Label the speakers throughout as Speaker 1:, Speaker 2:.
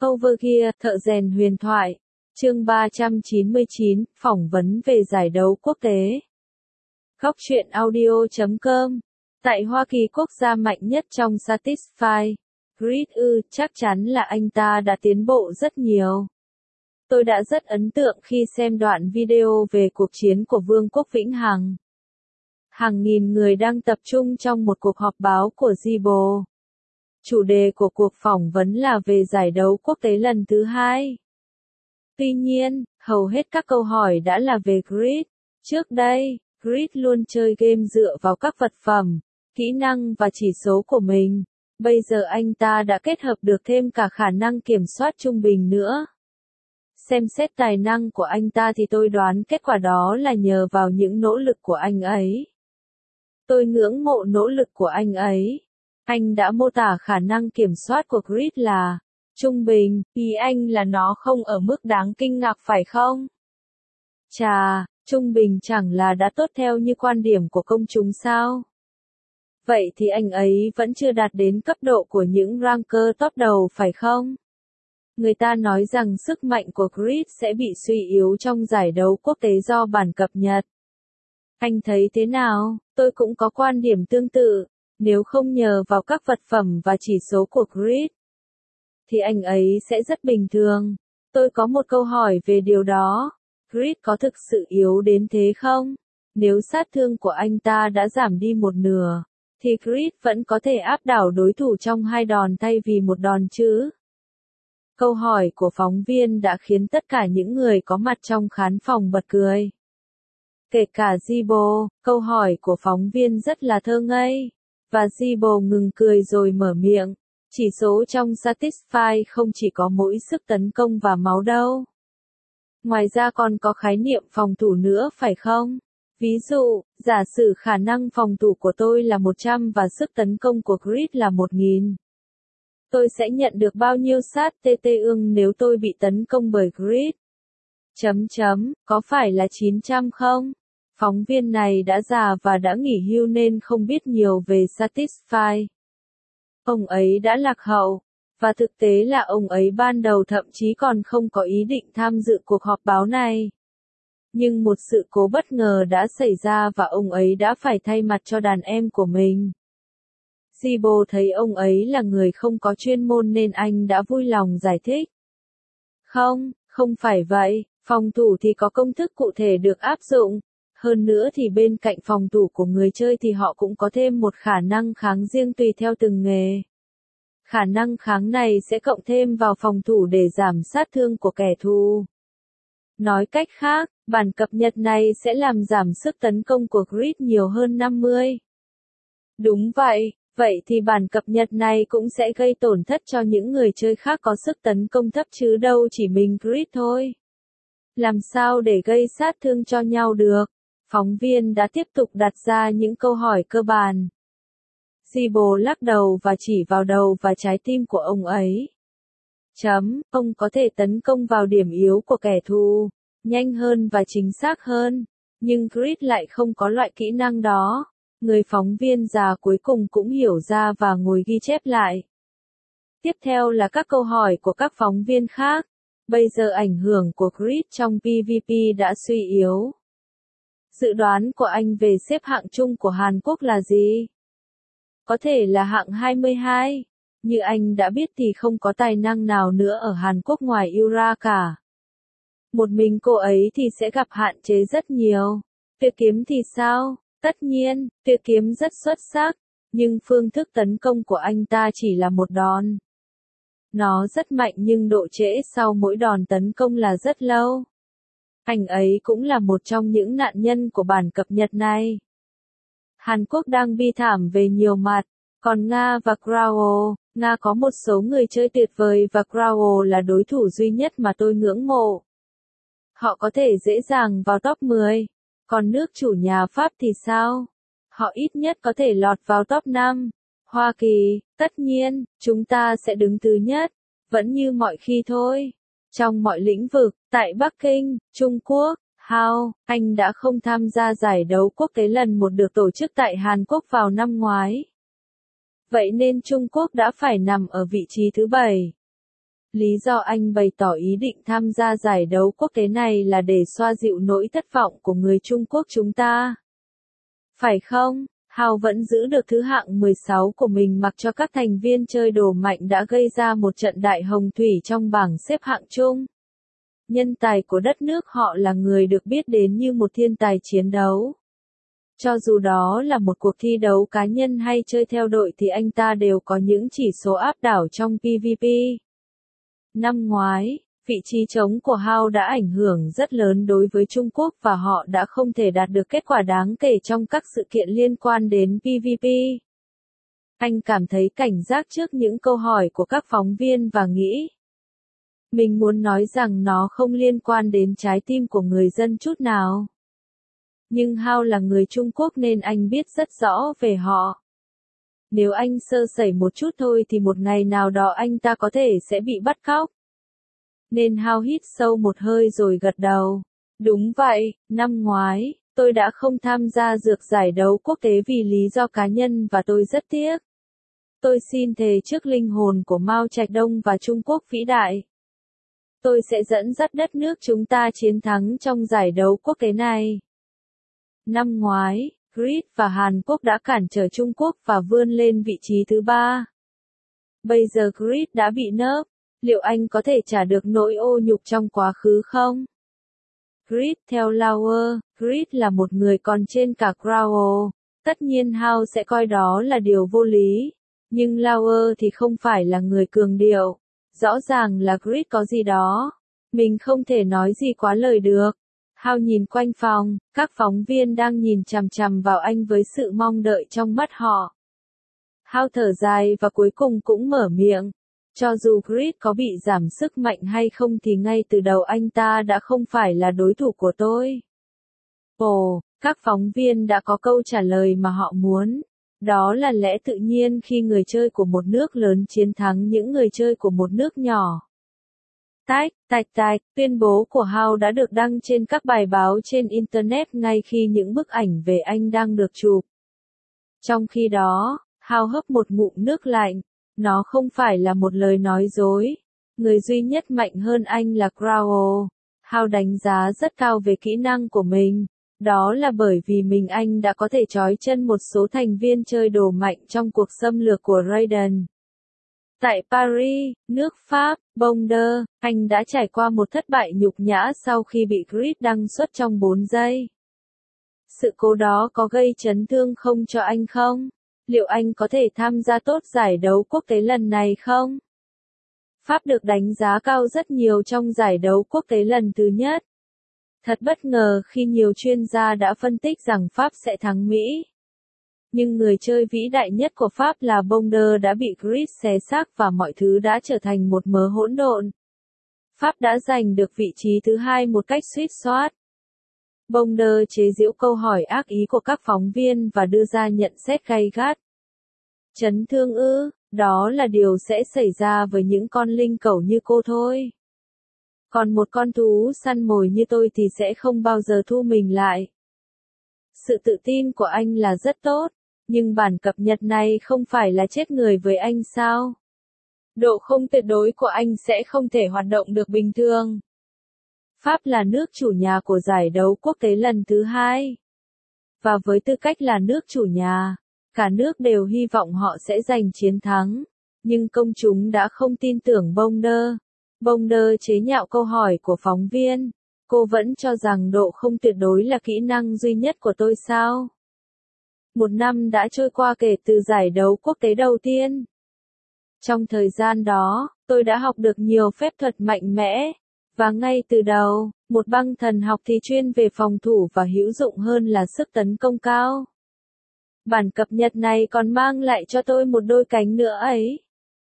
Speaker 1: Overgear, thợ rèn huyền thoại. Chương 399, phỏng vấn về giải đấu quốc tế. Góc truyện audio.com. Tại Hoa Kỳ, quốc gia mạnh nhất trong Satisfy, Creed chắc chắn là anh ta đã tiến bộ rất nhiều. Tôi đã rất ấn tượng khi xem đoạn video về cuộc chiến của Vương quốc Vĩnh Hằng. Hàng nghìn người đang tập trung trong một cuộc họp báo của Zibo. Chủ đề của cuộc phỏng vấn là về giải đấu quốc tế lần thứ 2. Tuy nhiên, hầu hết các câu hỏi đã là về Creed. Trước đây, Creed luôn chơi game dựa vào các vật phẩm, kỹ năng và chỉ số của mình. Bây giờ anh ta đã kết hợp được thêm cả khả năng kiểm soát trung bình nữa. Xem xét tài năng của anh ta thì tôi đoán kết quả đó là nhờ vào những nỗ lực của anh ấy. Tôi ngưỡng mộ nỗ lực của anh ấy. Anh đã mô tả khả năng kiểm soát của Creed là trung bình, ý anh là nó không ở mức đáng kinh ngạc phải không? Chà, trung bình chẳng là đã tốt theo như quan điểm của công chúng sao? Vậy thì anh ấy vẫn chưa đạt đến cấp độ của những ranker top đầu phải không? Người ta nói rằng sức mạnh của Creed sẽ bị suy yếu trong giải đấu quốc tế do bản cập nhật. Anh thấy thế nào? Tôi cũng có quan điểm tương tự. Nếu không nhờ vào các vật phẩm và chỉ số của Creed, thì anh ấy sẽ rất bình thường. Tôi có một câu hỏi về điều đó. Creed có thực sự yếu đến thế không? Nếu sát thương của anh ta đã giảm đi một nửa, thì Creed vẫn có thể áp đảo đối thủ trong 2 đòn thay vì 1 đòn chứ? Câu hỏi của phóng viên đã khiến tất cả những người có mặt trong khán phòng bật cười. Kể cả Zibo, câu hỏi của phóng viên rất là thơ ngây. Và Zibo ngừng cười rồi mở miệng. Chỉ số trong Satisfy không chỉ có mỗi sức tấn công và máu đâu. Ngoài ra còn có khái niệm phòng thủ nữa phải không? Ví dụ, giả sử khả năng phòng thủ của tôi là 100 và sức tấn công của Creed là 1000. Tôi sẽ nhận được bao nhiêu sát TT ưng nếu tôi bị tấn công bởi Creed? Có phải là 900 không? Phóng viên này đã già và đã nghỉ hưu nên không biết nhiều về Satisfy. Ông ấy đã lạc hậu, và thực tế là ông ấy ban đầu thậm chí còn không có ý định tham dự cuộc họp báo này. Nhưng một sự cố bất ngờ đã xảy ra và ông ấy đã phải thay mặt cho đàn em của mình. Zibo thấy ông ấy là người không có chuyên môn nên anh đã vui lòng giải thích. Không phải vậy, phòng thủ thì có công thức cụ thể được áp dụng. Hơn nữa thì bên cạnh phòng thủ của người chơi thì họ cũng có thêm một khả năng kháng riêng tùy theo từng nghề. Khả năng kháng này sẽ cộng thêm vào phòng thủ để giảm sát thương của kẻ thù. Nói cách khác, bản cập nhật này sẽ làm giảm sức tấn công của Creed nhiều hơn 50. Đúng vậy, vậy thì bản cập nhật này cũng sẽ gây tổn thất cho những người chơi khác có sức tấn công thấp chứ đâu chỉ mình Creed thôi. Làm sao để gây sát thương cho nhau được? Phóng viên đã tiếp tục đặt ra những câu hỏi cơ bản. Zibo lắc đầu và chỉ vào đầu và trái tim của ông ấy. Ông có thể tấn công vào điểm yếu của kẻ thù, nhanh hơn và chính xác hơn, nhưng Creed lại không có loại kỹ năng đó. Người phóng viên già cuối cùng cũng hiểu ra và ngồi ghi chép lại. Tiếp theo là các câu hỏi của các phóng viên khác. Bây giờ ảnh hưởng của Creed trong PvP đã suy yếu. Dự đoán của anh về xếp hạng chung của Hàn Quốc là gì? Có thể là hạng 22. Như anh đã biết thì không có tài năng nào nữa ở Hàn Quốc ngoài Yura cả. Một mình cô ấy thì sẽ gặp hạn chế rất nhiều. Tuyệt kiếm thì sao? Tất nhiên, tuyệt kiếm rất xuất sắc, nhưng phương thức tấn công của anh ta chỉ là 1 đòn. Nó rất mạnh nhưng độ trễ sau mỗi đòn tấn công là rất lâu. Anh ấy cũng là một trong những nạn nhân của bản cập nhật này. Hàn Quốc đang bi thảm về nhiều mặt, còn Nga và Krao, Nga có một số người chơi tuyệt vời và Krao là đối thủ duy nhất mà tôi ngưỡng mộ. Họ có thể dễ dàng vào top 10, còn nước chủ nhà Pháp thì sao? Họ ít nhất có thể lọt vào top 5. Hoa Kỳ, tất nhiên, chúng ta sẽ đứng thứ nhất, vẫn như mọi khi thôi. Trong mọi lĩnh vực, tại Bắc Kinh, Trung Quốc, anh đã không tham gia giải đấu quốc tế lần 1 được tổ chức tại Hàn Quốc vào năm ngoái. Vậy nên Trung Quốc đã phải nằm ở vị trí thứ 7. Lý do anh bày tỏ ý định tham gia giải đấu quốc tế này là để xoa dịu nỗi thất vọng của người Trung Quốc chúng ta. Phải không? Hao vẫn giữ được thứ hạng 16 của mình mặc cho các thành viên chơi đồ mạnh đã gây ra một trận đại hồng thủy trong bảng xếp hạng chung. Nhân tài của đất nước họ là người được biết đến như một thiên tài chiến đấu. Cho dù đó là một cuộc thi đấu cá nhân hay chơi theo đội thì anh ta đều có những chỉ số áp đảo trong PvP. Năm ngoái, vị trí trống của Hao đã ảnh hưởng rất lớn đối với Trung Quốc và họ đã không thể đạt được kết quả đáng kể trong các sự kiện liên quan đến PvP. Anh cảm thấy cảnh giác trước những câu hỏi của các phóng viên và nghĩ, mình muốn nói rằng nó không liên quan đến trái tim của người dân chút nào. Nhưng Hao là người Trung Quốc nên anh biết rất rõ về họ. Nếu anh sơ sẩy một chút thôi thì một ngày nào đó anh ta có thể sẽ bị bắt cóc. Nên Hao hít sâu một hơi rồi gật đầu. Đúng vậy, năm ngoái, tôi đã không tham gia dược giải đấu quốc tế vì lý do cá nhân và tôi rất tiếc. Tôi xin thề trước linh hồn của Mao Trạch Đông và Trung Quốc vĩ đại. Tôi sẽ dẫn dắt đất nước chúng ta chiến thắng trong giải đấu quốc tế này. Năm ngoái, Greece và Hàn Quốc đã cản trở Trung Quốc và vươn lên vị trí thứ 3. Bây giờ Greece đã bị nớp, liệu anh có thể trả được nỗi ô nhục trong quá khứ không? Greece theo Lauer, Greece là một người còn trên cả Crowell, tất nhiên Hao sẽ coi đó là điều vô lý, nhưng Lauer thì không phải là người cường điệu. Rõ ràng là Greece có gì đó. Mình không thể nói gì quá lời được. Hao nhìn quanh phòng, các phóng viên đang nhìn chằm chằm vào anh với sự mong đợi trong mắt họ. Hao thở dài và cuối cùng cũng mở miệng. Cho dù Greece có bị giảm sức mạnh hay không thì ngay từ đầu anh ta đã không phải là đối thủ của tôi. Ồ, các phóng viên đã có câu trả lời mà họ muốn. Đó là lẽ tự nhiên khi người chơi của một nước lớn chiến thắng những người chơi của một nước nhỏ. Tạch, tuyên bố của Hao đã được đăng trên các bài báo trên Internet ngay khi những bức ảnh về anh đang được chụp. Trong khi đó, Hao hớp một ngụm nước lạnh. Nó không phải là một lời nói dối. Người duy nhất mạnh hơn anh là Crowell. Hao đánh giá rất cao về kỹ năng của mình. Đó là bởi vì anh đã có thể trói chân một số thành viên chơi đồ mạnh trong cuộc xâm lược của Raiden. Tại Paris, nước Pháp, Bonder, anh đã trải qua một thất bại nhục nhã sau khi bị Greece đăng xuất trong 4 giây. Sự cố đó có gây chấn thương không cho anh không? Liệu anh có thể tham gia tốt giải đấu quốc tế lần này không? Pháp được đánh giá cao rất nhiều trong giải đấu quốc tế lần thứ nhất. Thật bất ngờ khi nhiều chuyên gia đã phân tích rằng Pháp sẽ thắng Mỹ. Nhưng người chơi vĩ đại nhất của Pháp là Bonder đã bị Greece xé xác và mọi thứ đã trở thành một mớ hỗn độn. Pháp đã giành được vị trí thứ 2 một cách suýt soát. Bonder chế giễu câu hỏi ác ý của các phóng viên và đưa ra nhận xét gay gắt. Chấn thương ư, đó là điều sẽ xảy ra với những con linh cẩu như cô thôi. Còn một con thú săn mồi như tôi thì sẽ không bao giờ thu mình lại. Sự tự tin của anh là rất tốt, nhưng bản cập nhật này không phải là chết người với anh sao? Độ không tuyệt đối của anh sẽ không thể hoạt động được bình thường. Pháp là nước chủ nhà của giải đấu quốc tế lần thứ 2. Và với tư cách là nước chủ nhà, cả nước đều hy vọng họ sẽ giành chiến thắng. Nhưng công chúng đã không tin tưởng Bonder. Bonder chế nhạo câu hỏi của phóng viên. Cô vẫn cho rằng độ không tuyệt đối là kỹ năng duy nhất của tôi sao? Một năm đã trôi qua kể từ giải đấu quốc tế đầu tiên. Trong thời gian đó, tôi đã học được nhiều phép thuật mạnh mẽ. Và ngay từ đầu, một băng thần học thì chuyên về phòng thủ và hữu dụng hơn là sức tấn công cao. Bản cập nhật này còn mang lại cho tôi một đôi cánh nữa ấy.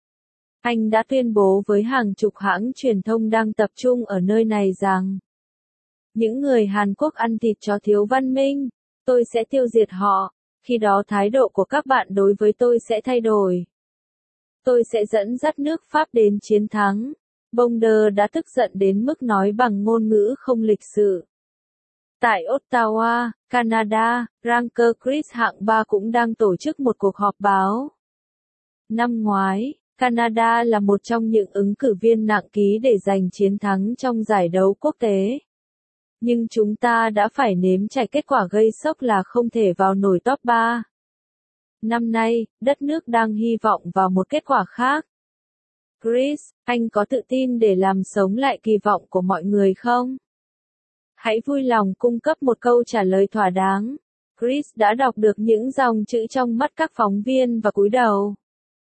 Speaker 1: Anh đã tuyên bố với hàng chục hãng truyền thông đang tập trung ở nơi này rằng những người Hàn Quốc ăn thịt chó thiếu văn minh, tôi sẽ tiêu diệt họ, khi đó thái độ của các bạn đối với tôi sẽ thay đổi. Tôi sẽ dẫn dắt nước Pháp đến chiến thắng. Bonder đã tức giận đến mức nói bằng ngôn ngữ không lịch sự. Tại Ottawa, Canada, ranker Chris hạng 3 cũng đang tổ chức một cuộc họp báo. Năm ngoái, Canada là một trong những ứng cử viên nặng ký để giành chiến thắng trong giải đấu quốc tế. Nhưng chúng ta đã phải nếm trải kết quả gây sốc là không thể vào nổi top 3. Năm nay, đất nước đang hy vọng vào một kết quả khác. Chris, anh có tự tin để làm sống lại kỳ vọng của mọi người không? Hãy vui lòng cung cấp một câu trả lời thỏa đáng. Chris đã đọc được những dòng chữ trong mắt các phóng viên và cúi đầu.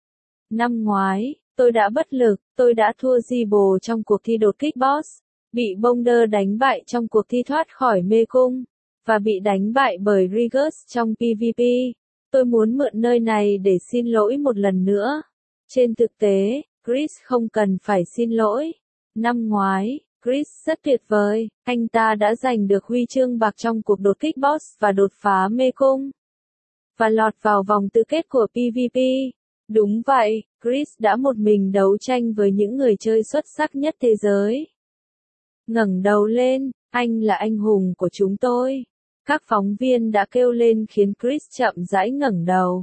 Speaker 1: Năm ngoái, tôi đã bất lực, tôi đã thua Zibo trong cuộc thi đột kích boss, bị Bonder đánh bại trong cuộc thi thoát khỏi mê cung, và bị đánh bại bởi Rigus trong PvP. Tôi muốn mượn nơi này để xin lỗi một lần nữa. Trên thực tế, Chris không cần phải xin lỗi. Năm ngoái, Chris rất tuyệt vời, anh ta đã giành được huy chương bạc trong cuộc đột kích boss và đột phá mê cung, và lọt vào vòng tứ kết của PvP. Đúng vậy, Chris đã một mình đấu tranh với những người chơi xuất sắc nhất thế giới. Ngẩng đầu lên, anh là anh hùng của chúng tôi. Các phóng viên đã kêu lên khiến Chris chậm rãi ngẩng đầu.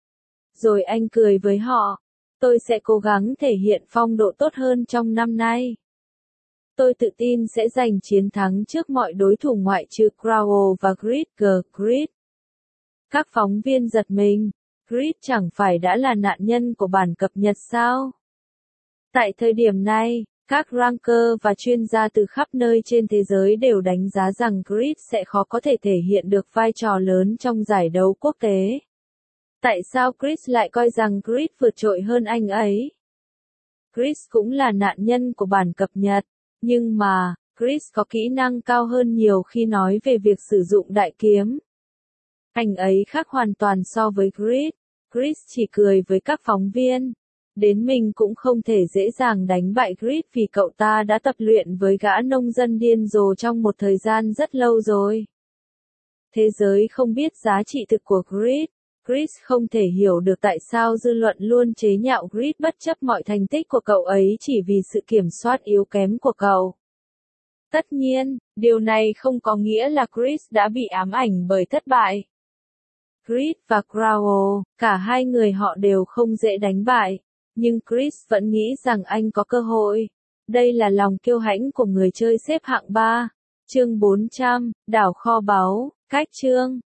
Speaker 1: Rồi anh cười với họ. Tôi sẽ cố gắng thể hiện phong độ tốt hơn trong năm nay. Tôi tự tin sẽ giành chiến thắng trước mọi đối thủ ngoại trừ Crowell và Grid. Các phóng viên giật mình. Grid chẳng phải đã là nạn nhân của bản cập nhật sao? Tại thời điểm này, các ranker và chuyên gia từ khắp nơi trên thế giới đều đánh giá rằng Grid sẽ khó có thể thể hiện được vai trò lớn trong giải đấu quốc tế. Tại sao Chris lại coi rằng Grid vượt trội hơn anh ấy? Chris cũng là nạn nhân của bản cập nhật, nhưng mà, Chris có kỹ năng cao hơn nhiều khi nói về việc sử dụng đại kiếm. Anh ấy khác hoàn toàn so với Grid. Chris chỉ cười với các phóng viên. Đến mình cũng không thể dễ dàng đánh bại Grid vì cậu ta đã tập luyện với gã nông dân điên rồ trong một thời gian rất lâu rồi. Thế giới không biết giá trị thực của Grid. Chris không thể hiểu được tại sao dư luận luôn chế nhạo Grid bất chấp mọi thành tích của cậu ấy chỉ vì sự kiểm soát yếu kém của cậu. Tất nhiên, điều này không có nghĩa là Chris đã bị ám ảnh bởi thất bại. Grid và Crowell, cả hai người họ đều không dễ đánh bại, nhưng Chris vẫn nghĩ rằng anh có cơ hội. Đây là lòng kiêu hãnh của người chơi xếp hạng 3. Chương 400, đảo kho báu, cách chương.